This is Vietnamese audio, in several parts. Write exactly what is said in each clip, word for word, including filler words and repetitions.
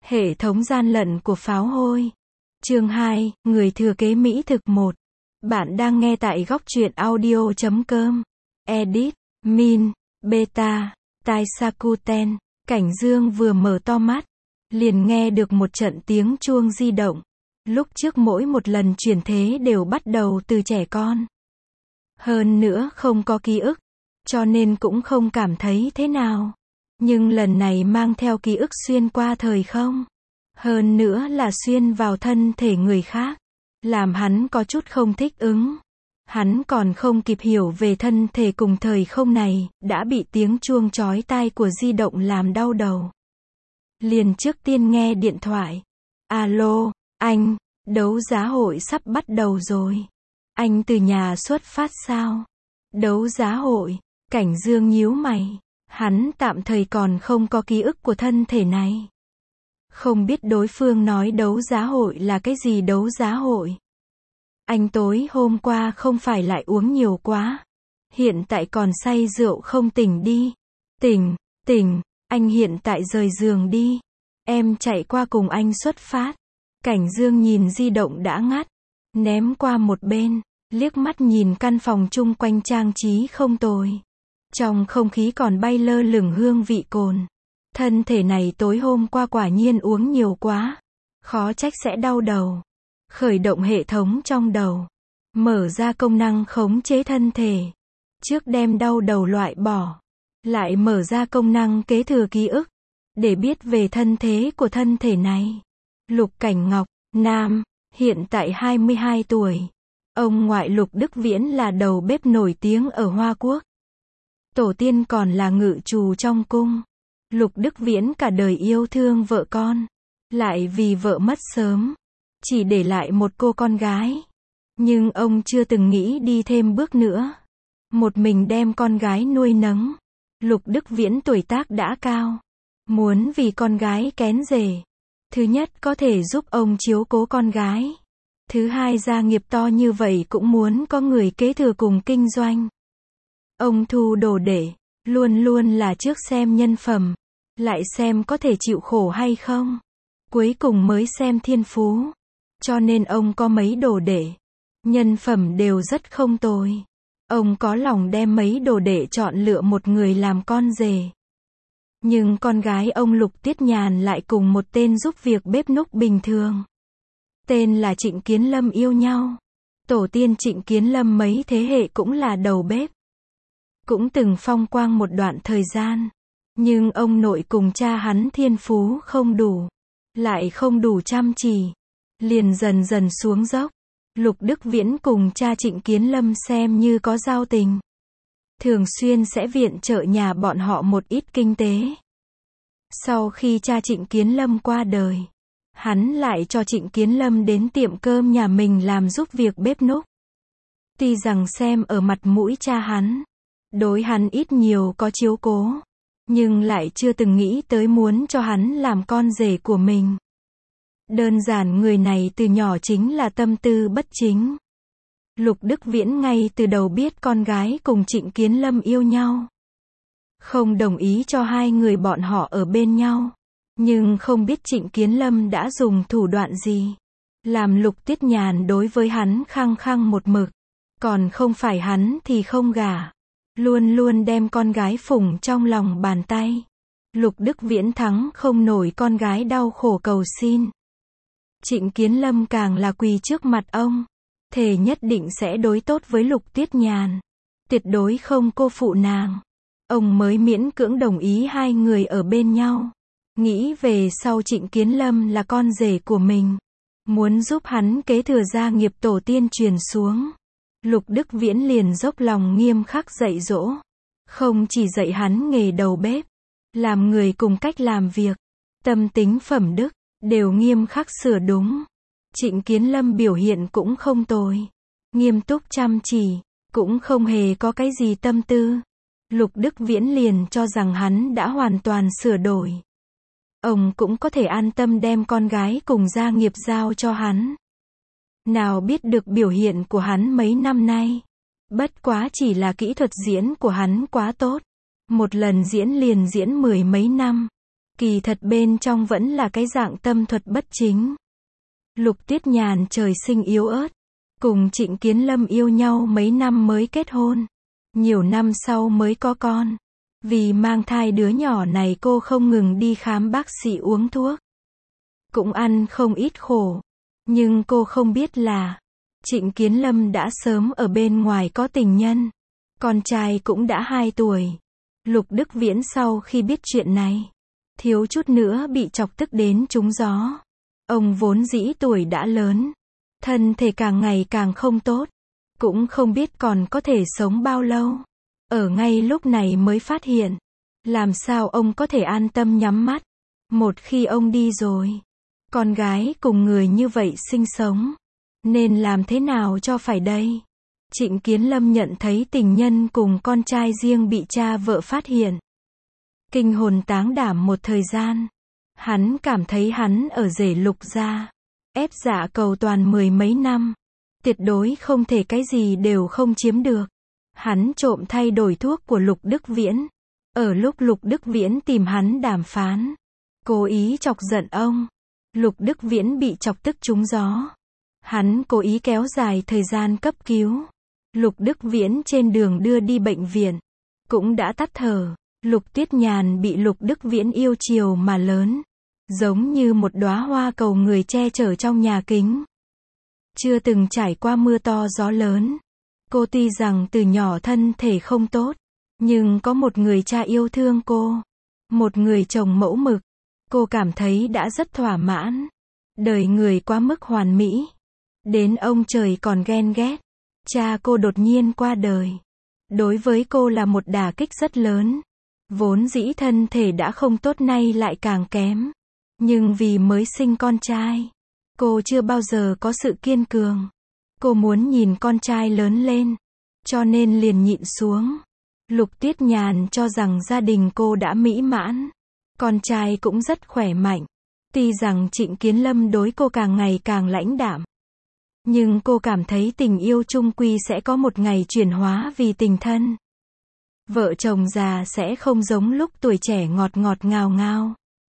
Hệ thống gian lận của pháo hôi. Chương hai, người thừa kế mỹ thực một. Bạn đang nghe tại góc truyện audio chấm com. Edit, Min, Beta, Tai Sakuten. Cảnh Dương vừa mở to mắt, liền nghe được một trận tiếng chuông di động. Lúc trước mỗi một lần chuyển thế đều bắt đầu từ trẻ con. Hơn nữa không có ký ức, cho nên cũng không cảm thấy thế nào. Nhưng lần này mang theo ký ức xuyên qua thời không. Hơn nữa là xuyên vào thân thể người khác. Làm hắn có chút không thích ứng. Hắn còn không kịp hiểu về thân thể cùng thời không này, đã bị tiếng chuông chói tai của di động làm đau đầu. Liền trước tiên nghe điện thoại. Alo, anh, đấu giá hội sắp bắt đầu rồi. Anh từ nhà xuất phát sao? Đấu giá hội, Cảnh Dương nhíu mày. Hắn tạm thời còn không có ký ức của thân thể này. Không biết đối phương nói đấu giá hội là cái gì đấu giá hội. Anh tối hôm qua không phải lại uống nhiều quá. Hiện tại còn say rượu không tỉnh đi. Tỉnh, tỉnh, anh hiện tại rời giường đi. Em chạy qua cùng anh xuất phát. Cảnh Dương nhìn di động đã ngắt. Ném qua một bên, liếc mắt nhìn căn phòng chung quanh trang trí không tồi. Trong không khí còn bay lơ lửng hương vị cồn. Thân thể này tối hôm qua quả nhiên uống nhiều quá. Khó trách sẽ đau đầu. Khởi động hệ thống trong đầu. Mở ra công năng khống chế thân thể. Trước đem đau đầu loại bỏ. Lại mở ra công năng kế thừa ký ức. Để biết về thân thế của thân thể này. Lục Cảnh Ngọc, nam, hiện tại hai mươi hai tuổi. Ông ngoại Lục Đức Viễn là đầu bếp nổi tiếng ở Hoa Quốc. Tổ tiên còn là ngự trù trong cung. Lục Đức Viễn cả đời yêu thương vợ con. Lại vì vợ mất sớm. Chỉ để lại một cô con gái. Nhưng ông chưa từng nghĩ đi thêm bước nữa. Một mình đem con gái nuôi nấng. Lục Đức Viễn tuổi tác đã cao. Muốn vì con gái kén rể. Thứ nhất có thể giúp ông chiếu cố con gái. Thứ hai gia nghiệp to như vậy cũng muốn có người kế thừa cùng kinh doanh. Ông thu đồ đệ, luôn luôn là trước xem nhân phẩm, lại xem có thể chịu khổ hay không. Cuối cùng mới xem thiên phú. Cho nên ông có mấy đồ đệ. Nhân phẩm đều rất không tồi. Ông có lòng đem mấy đồ đệ chọn lựa một người làm con rể. Nhưng con gái ông Lục Tiết Nhàn lại cùng một tên giúp việc bếp núc bình thường. Tên là Trịnh Kiến Lâm yêu nhau. Tổ tiên Trịnh Kiến Lâm mấy thế hệ cũng là đầu bếp. Cũng từng phong quang một đoạn thời gian. Nhưng ông nội cùng cha hắn thiên phú không đủ. Lại không đủ chăm chỉ. Liền dần dần xuống dốc. Lục Đức Viễn cùng cha Trịnh Kiến Lâm xem như có giao tình. Thường xuyên sẽ viện trợ nhà bọn họ một ít kinh tế. Sau khi cha Trịnh Kiến Lâm qua đời, hắn lại cho Trịnh Kiến Lâm đến tiệm cơm nhà mình làm giúp việc bếp núc. Tuy rằng xem ở mặt mũi cha hắn, đối hắn ít nhiều có chiếu cố, nhưng lại chưa từng nghĩ tới muốn cho hắn làm con rể của mình. Đơn giản người này từ nhỏ chính là tâm tư bất chính. Lục Đức Viễn ngay từ đầu biết con gái cùng Trịnh Kiến Lâm yêu nhau. Không đồng ý cho hai người bọn họ ở bên nhau. Nhưng không biết Trịnh Kiến Lâm đã dùng thủ đoạn gì. Làm Lục Tiết Nhàn đối với hắn khăng khăng một mực. Còn không phải hắn thì không gả. Luôn luôn đem con gái phủng trong lòng bàn tay. Lục Đức Viễn thắng không nổi con gái đau khổ cầu xin. Trịnh Kiến Lâm càng là quỳ trước mặt ông. Thề nhất định sẽ đối tốt với Lục Tiết Nhàn. Tuyệt đối không cô phụ nàng. Ông mới miễn cưỡng đồng ý hai người ở bên nhau. Nghĩ về sau Trịnh Kiến Lâm là con rể của mình. Muốn giúp hắn kế thừa gia nghiệp tổ tiên truyền xuống. Lục Đức Viễn liền dốc lòng nghiêm khắc dạy dỗ. Không chỉ dạy hắn nghề đầu bếp. Làm người cùng cách làm việc. Tâm tính phẩm đức. Đều nghiêm khắc sửa đúng. Trịnh Kiến Lâm biểu hiện cũng không tồi. Nghiêm túc chăm chỉ. Cũng không hề có cái gì tâm tư. Lục Đức Viễn liền cho rằng hắn đã hoàn toàn sửa đổi. Ông cũng có thể an tâm đem con gái cùng gia nghiệp giao cho hắn. Nào biết được biểu hiện của hắn mấy năm nay. Bất quá chỉ là kỹ thuật diễn của hắn quá tốt. Một lần diễn liền diễn mười mấy năm. Kỳ thật bên trong vẫn là cái dạng tâm thuật bất chính. Lục Tuyết Nhàn trời sinh yếu ớt, cùng Trịnh Kiến Lâm yêu nhau mấy năm mới kết hôn, nhiều năm sau mới có con. Vì mang thai đứa nhỏ này cô không ngừng đi khám bác sĩ uống thuốc, cũng ăn không ít khổ. Nhưng cô không biết là, Trịnh Kiến Lâm đã sớm ở bên ngoài có tình nhân, con trai cũng đã hai tuổi. Lục Đức Viễn sau khi biết chuyện này, thiếu chút nữa bị chọc tức đến trúng gió. Ông vốn dĩ tuổi đã lớn, thân thể càng ngày càng không tốt, cũng không biết còn có thể sống bao lâu. Ở ngay lúc này mới phát hiện, làm sao ông có thể an tâm nhắm mắt. Một khi ông đi rồi, con gái cùng người như vậy sinh sống, nên làm thế nào cho phải đây? Trịnh Kiến Lâm nhận thấy tình nhân cùng con trai riêng bị cha vợ phát hiện, kinh hồn táng đảm một thời gian. Hắn cảm thấy hắn ở rể Lục gia, ép dạ cầu toàn mười mấy năm, tuyệt đối không thể cái gì đều không chiếm được. Hắn trộm thay đổi thuốc của Lục Đức Viễn. Ở lúc Lục Đức Viễn tìm hắn đàm phán, cố ý chọc giận ông, Lục Đức Viễn bị chọc tức trúng gió. Hắn cố ý kéo dài thời gian cấp cứu. Lục Đức Viễn trên đường đưa đi bệnh viện, cũng đã tắt thở. Lục Tuyết Nhàn bị Lục Đức Viễn yêu chiều mà lớn, giống như một đóa hoa cầu người che chở trong nhà kính. Chưa từng trải qua mưa to gió lớn. Cô tuy rằng từ nhỏ thân thể không tốt, nhưng có một người cha yêu thương cô, một người chồng mẫu mực, cô cảm thấy đã rất thỏa mãn. Đời người quá mức hoàn mỹ, đến ông trời còn ghen ghét. Cha cô đột nhiên qua đời, đối với cô là một đả kích rất lớn. Vốn dĩ thân thể đã không tốt nay lại càng kém. Nhưng vì mới sinh con trai, cô chưa bao giờ có sự kiên cường. Cô muốn nhìn con trai lớn lên, cho nên liền nhịn xuống. Lục Tuyết Nhàn cho rằng gia đình cô đã mỹ mãn, con trai cũng rất khỏe mạnh. Tuy rằng Trịnh Kiến Lâm đối cô càng ngày càng lãnh đạm, nhưng cô cảm thấy tình yêu chung quy sẽ có một ngày chuyển hóa vì tình thân. Vợ chồng già sẽ không giống lúc tuổi trẻ ngọt ngọt ngào ngào.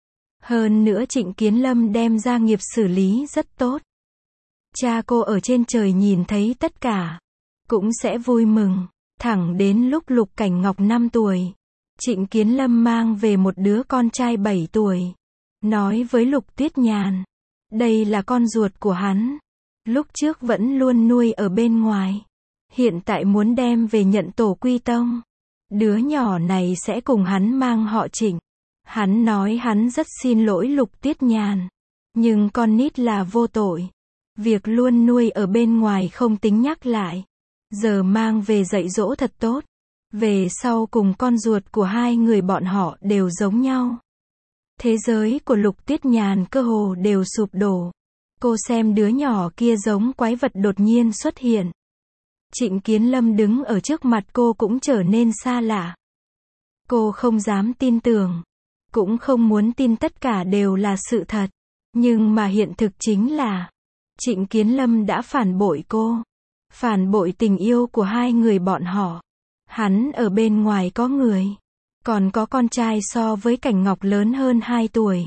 Hơn nữa Trịnh Kiến Lâm đem gia nghiệp xử lý rất tốt. Cha cô ở trên trời nhìn thấy tất cả, cũng sẽ vui mừng. Thẳng đến lúc Lục Cảnh Ngọc năm tuổi, Trịnh Kiến Lâm mang về một đứa con trai bảy tuổi. Nói với Lục Tuyết Nhàn, đây là con ruột của hắn. Lúc trước vẫn luôn nuôi ở bên ngoài, hiện tại muốn đem về nhận tổ quy tông. Đứa nhỏ này sẽ cùng hắn mang họ Trịnh. Hắn nói hắn rất xin lỗi Lục Tuyết Nhàn, nhưng con nít là vô tội. Việc luôn nuôi ở bên ngoài không tính nhắc lại, giờ mang về dạy dỗ thật tốt. Về sau cùng con ruột của hai người bọn họ đều giống nhau. Thế giới của Lục Tuyết Nhàn cơ hồ đều sụp đổ. Cô xem đứa nhỏ kia giống quái vật đột nhiên xuất hiện. Trịnh Kiến Lâm đứng ở trước mặt cô cũng trở nên xa lạ. Cô không dám tin tưởng, cũng không muốn tin tất cả đều là sự thật. Nhưng mà hiện thực chính là, Trịnh Kiến Lâm đã phản bội cô. Phản bội tình yêu của hai người bọn họ. Hắn ở bên ngoài có người, còn có con trai so với Cảnh Ngọc lớn hơn hai tuổi.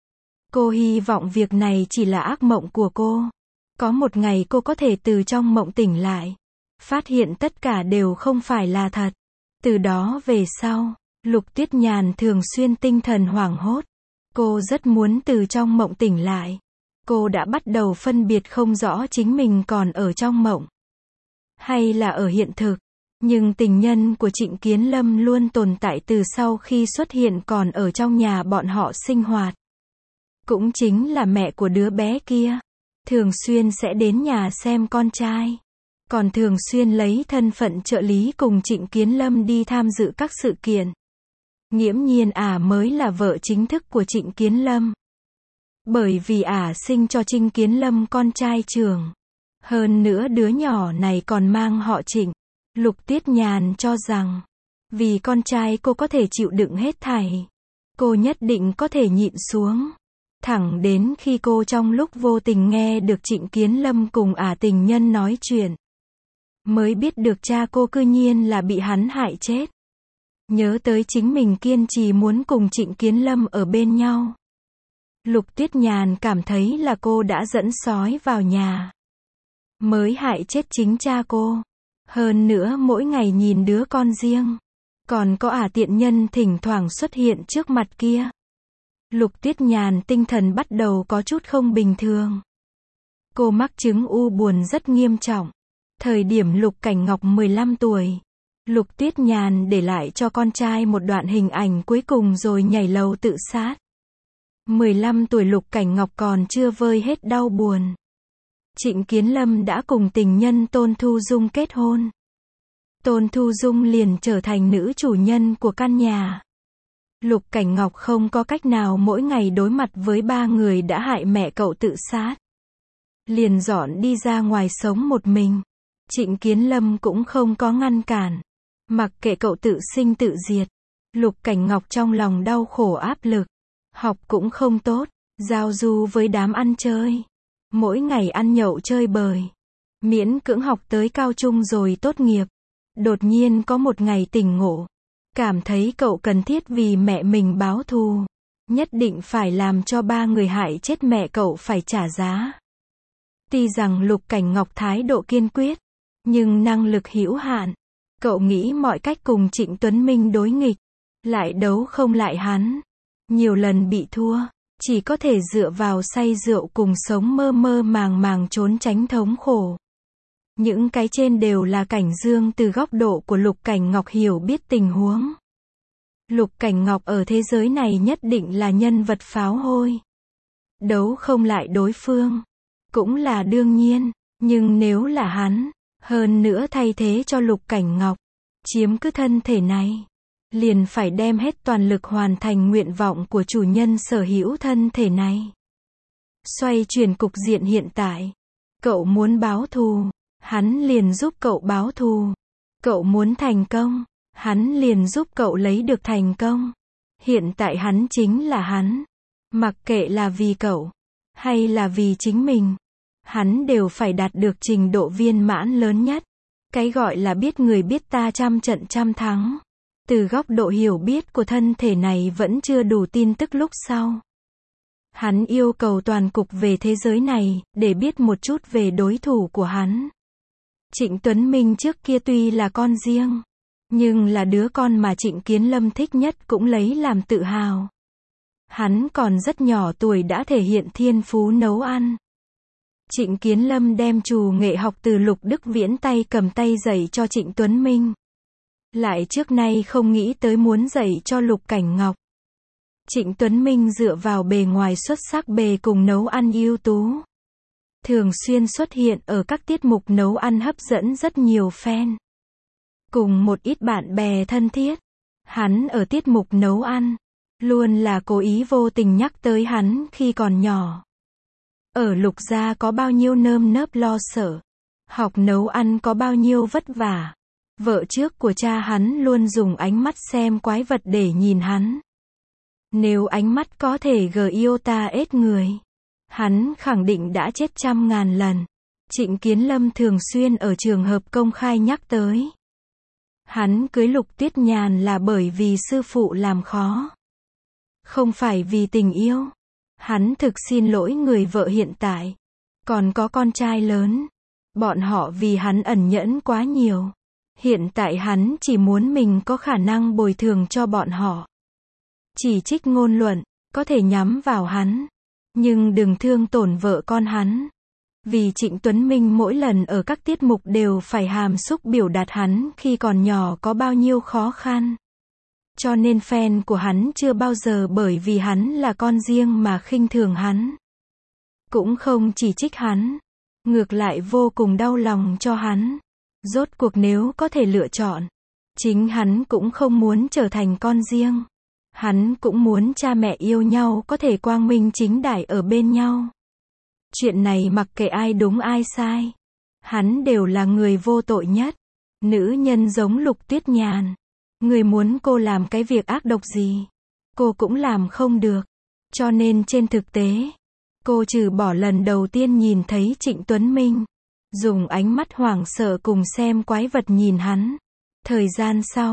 Cô hy vọng việc này chỉ là ác mộng của cô. Có một ngày cô có thể từ trong mộng tỉnh lại, phát hiện tất cả đều không phải là thật. Từ đó về sau, Lục Tuyết Nhàn thường xuyên tinh thần hoảng hốt. Cô rất muốn từ trong mộng tỉnh lại. Cô đã bắt đầu phân biệt không rõ chính mình còn ở trong mộng, hay là ở hiện thực. Nhưng tình nhân của Trịnh Kiến Lâm luôn tồn tại từ sau khi xuất hiện còn ở trong nhà bọn họ sinh hoạt. Cũng chính là mẹ của đứa bé kia. Thường xuyên sẽ đến nhà xem con trai. Còn thường xuyên lấy thân phận trợ lý cùng Trịnh Kiến Lâm đi tham dự các sự kiện. Nghiễm nhiên ả mới là vợ chính thức của Trịnh Kiến Lâm. Bởi vì ả sinh cho Trịnh Kiến Lâm con trai trưởng. Hơn nữa đứa nhỏ này còn mang họ Trịnh. Lục Tuyết Nhàn cho rằng, vì con trai cô có thể chịu đựng hết thảy. Cô nhất định có thể nhịn xuống. Thẳng đến khi cô trong lúc vô tình nghe được Trịnh Kiến Lâm cùng ả tình nhân nói chuyện, mới biết được cha cô cư nhiên là bị hắn hại chết. Nhớ tới chính mình kiên trì muốn cùng Trịnh Kiến Lâm ở bên nhau. Lục Tuyết Nhàn cảm thấy là cô đã dẫn sói vào nhà. Mới hại chết chính cha cô. Hơn nữa mỗi ngày nhìn đứa con riêng. Còn có ả tiện nhân thỉnh thoảng xuất hiện trước mặt kia. Lục Tuyết Nhàn tinh thần bắt đầu có chút không bình thường. Cô mắc chứng u buồn rất nghiêm trọng. Thời điểm Lục Cảnh Ngọc mười lăm tuổi, Lục Tuyết Nhàn để lại cho con trai một đoạn hình ảnh cuối cùng rồi nhảy lầu tự sát. mười lăm tuổi Lục Cảnh Ngọc còn chưa vơi hết đau buồn. Trịnh Kiến Lâm đã cùng tình nhân Tôn Thu Dung kết hôn. Tôn Thu Dung liền trở thành nữ chủ nhân của căn nhà. Lục Cảnh Ngọc không có cách nào mỗi ngày đối mặt với ba người đã hại mẹ cậu tự sát. Liền dọn đi ra ngoài sống một mình. Trịnh Kiến Lâm cũng không có ngăn cản. Mặc kệ cậu tự sinh tự diệt. Lục Cảnh Ngọc trong lòng đau khổ áp lực. Học cũng không tốt. Giao du với đám ăn chơi. Mỗi ngày ăn nhậu chơi bời. Miễn cưỡng học tới cao trung rồi tốt nghiệp. Đột nhiên có một ngày tỉnh ngộ. Cảm thấy cậu cần thiết vì mẹ mình báo thù. Nhất định phải làm cho ba người hại chết mẹ cậu phải trả giá. Tuy rằng Lục Cảnh Ngọc thái độ kiên quyết, nhưng năng lực hữu hạn. Cậu nghĩ mọi cách cùng Trịnh Tuấn Minh đối nghịch. Lại đấu không lại hắn. Nhiều lần bị thua. Chỉ có thể dựa vào say rượu cùng sống mơ mơ màng màng trốn tránh thống khổ. Những cái trên đều là Cảnh Dương từ góc độ của Lục Cảnh Ngọc hiểu biết tình huống. Lục Cảnh Ngọc ở thế giới này nhất định là nhân vật pháo hôi. Đấu không lại đối phương. Cũng là đương nhiên. Nhưng nếu là hắn, hơn nữa thay thế cho Lục Cảnh Ngọc, chiếm cứ thân thể này, liền phải đem hết toàn lực hoàn thành nguyện vọng của chủ nhân sở hữu thân thể này. Xoay chuyển cục diện hiện tại. Cậu muốn báo thù, hắn liền giúp cậu báo thù. Cậu muốn thành công, hắn liền giúp cậu lấy được thành công. Hiện tại hắn chính là hắn. Mặc kệ là vì cậu, hay là vì chính mình, hắn đều phải đạt được trình độ viên mãn lớn nhất. Cái gọi là biết người biết ta trăm trận trăm thắng. Từ góc độ hiểu biết của thân thể này vẫn chưa đủ tin tức lúc sau. Hắn yêu cầu toàn cục về thế giới này, để biết một chút về đối thủ của hắn. Trịnh Tuấn Minh trước kia tuy là con riêng, nhưng là đứa con mà Trịnh Kiến Lâm thích nhất cũng lấy làm tự hào. Hắn còn rất nhỏ tuổi đã thể hiện thiên phú nấu ăn. Trịnh Kiến Lâm đem trù nghệ học từ Lục Đức Viễn tay cầm tay dạy cho Trịnh Tuấn Minh. Lại trước nay không nghĩ tới muốn dạy cho Lục Cảnh Ngọc. Trịnh Tuấn Minh dựa vào bề ngoài xuất sắc bề cùng nấu ăn ưu tú. Thường xuyên xuất hiện ở các tiết mục nấu ăn hấp dẫn rất nhiều fan. Cùng một ít bạn bè thân thiết. Hắn ở tiết mục nấu ăn, luôn là cố ý vô tình nhắc tới hắn khi còn nhỏ. Ở Lục gia có bao nhiêu nơm nớp lo sợ. Học nấu ăn có bao nhiêu vất vả. Vợ trước của cha hắn luôn dùng ánh mắt xem quái vật để nhìn hắn. Nếu ánh mắt có thể gờ yêu ta ết người, hắn khẳng định đã chết trăm ngàn lần. Trịnh Kiến Lâm thường xuyên ở trường hợp công khai nhắc tới. Hắn cưới Lục Tuyết Nhàn là bởi vì sư phụ làm khó. Không phải vì tình yêu. Hắn thực xin lỗi người vợ hiện tại. Còn có con trai lớn. Bọn họ vì hắn ẩn nhẫn quá nhiều. Hiện tại hắn chỉ muốn mình có khả năng bồi thường cho bọn họ. Chỉ trích ngôn luận, có thể nhắm vào hắn. Nhưng đừng thương tổn vợ con hắn. Vì Trịnh Tuấn Minh mỗi lần ở các tiết mục đều phải hàm xúc biểu đạt hắn khi còn nhỏ có bao nhiêu khó khăn. Cho nên fan của hắn chưa bao giờ bởi vì hắn là con riêng mà khinh thường hắn. Cũng không chỉ trích hắn. Ngược lại vô cùng đau lòng cho hắn. Rốt cuộc nếu có thể lựa chọn, chính hắn cũng không muốn trở thành con riêng. Hắn cũng muốn cha mẹ yêu nhau có thể quang minh chính đại ở bên nhau. Chuyện này mặc kệ ai đúng ai sai, hắn đều là người vô tội nhất. Nữ nhân giống Lục Tuyết Nhàn, người muốn cô làm cái việc ác độc gì, cô cũng làm không được. Cho nên trên thực tế, cô trừ bỏ lần đầu tiên nhìn thấy Trịnh Tuấn Minh, dùng ánh mắt hoảng sợ cùng xem quái vật nhìn hắn. Thời gian sau,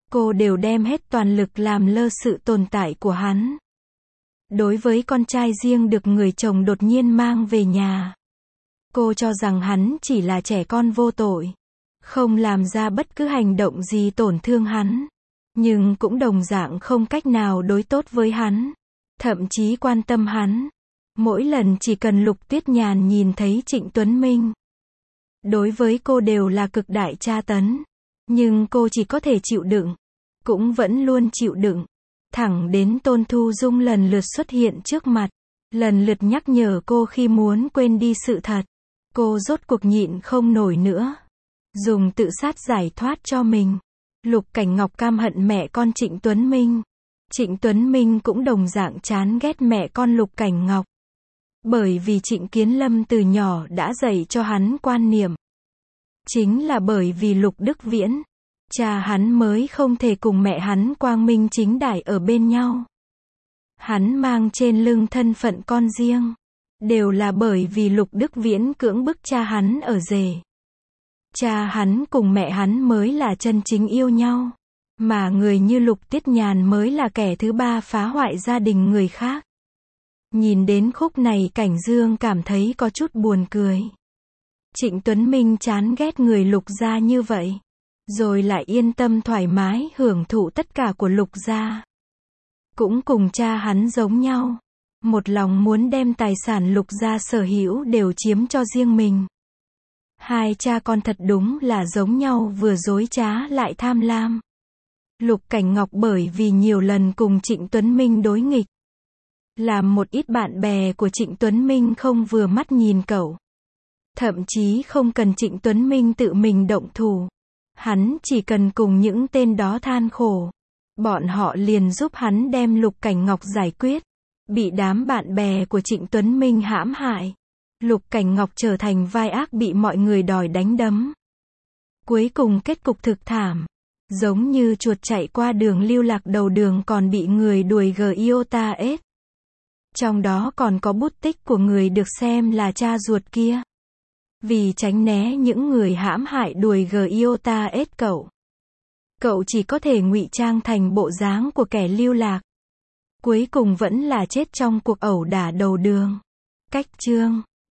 cô đều đem hết toàn lực làm lơ sự tồn tại của hắn. Đối với con trai riêng được người chồng đột nhiên mang về nhà, cô cho rằng hắn chỉ là trẻ con vô tội, không làm ra bất cứ hành động gì tổn thương hắn, nhưng cũng đồng dạng không cách nào đối tốt với hắn, thậm chí quan tâm hắn. Mỗi lần chỉ cần Lục Tuyết Nhàn nhìn thấy Trịnh Tuấn Minh, đối với cô đều là cực đại tra tấn, nhưng cô chỉ có thể chịu đựng, cũng vẫn luôn chịu đựng, thẳng đến Tôn Thu Dung lần lượt xuất hiện trước mặt, lần lượt nhắc nhở cô khi muốn quên đi sự thật, cô rốt cuộc nhịn không nổi nữa, dùng tự sát giải thoát cho mình. Lục Cảnh Ngọc cam hận mẹ con Trịnh Tuấn Minh. Trịnh Tuấn Minh cũng đồng dạng chán ghét mẹ con Lục Cảnh Ngọc. Bởi vì Trịnh Kiến Lâm từ nhỏ đã dạy cho hắn quan niệm. Chính là bởi vì Lục Đức Viễn, cha hắn mới không thể cùng mẹ hắn quang minh chính đại ở bên nhau. Hắn mang trên lưng thân phận con riêng, đều là bởi vì Lục Đức Viễn cưỡng bức cha hắn ở rể. Cha hắn cùng mẹ hắn mới là chân chính yêu nhau, mà người như Lục Tiết Nhàn mới là kẻ thứ ba phá hoại gia đình người khác. Nhìn đến khúc này Cảnh Dương cảm thấy có chút buồn cười. Trịnh Tuấn Minh chán ghét người Lục gia như vậy, rồi lại yên tâm thoải mái hưởng thụ tất cả của Lục gia. Cũng cùng cha hắn giống nhau, một lòng muốn đem tài sản Lục gia sở hữu đều chiếm cho riêng mình. Hai cha con thật đúng là giống nhau, vừa dối trá lại tham lam. Lục Cảnh Ngọc bởi vì nhiều lần cùng Trịnh Tuấn Minh đối nghịch, làm một ít bạn bè của Trịnh Tuấn Minh không vừa mắt nhìn cậu. Thậm chí không cần Trịnh Tuấn Minh tự mình động thủ, hắn chỉ cần cùng những tên đó than khổ, bọn họ liền giúp hắn đem Lục Cảnh Ngọc giải quyết. Bị đám bạn bè của Trịnh Tuấn Minh hãm hại, Lục Cảnh Ngọc trở thành vai ác bị mọi người đòi đánh đấm. Cuối cùng kết cục thực thảm, giống như chuột chạy qua đường lưu lạc đầu đường còn bị người đuổi gi i o ta ết. Trong đó còn có bút tích của người được xem là cha ruột kia. Vì tránh né những người hãm hại đuổi gi i o ta ết cậu, cậu chỉ có thể ngụy trang thành bộ dáng của kẻ lưu lạc. Cuối cùng vẫn là chết trong cuộc ẩu đả đầu đường. Cách chương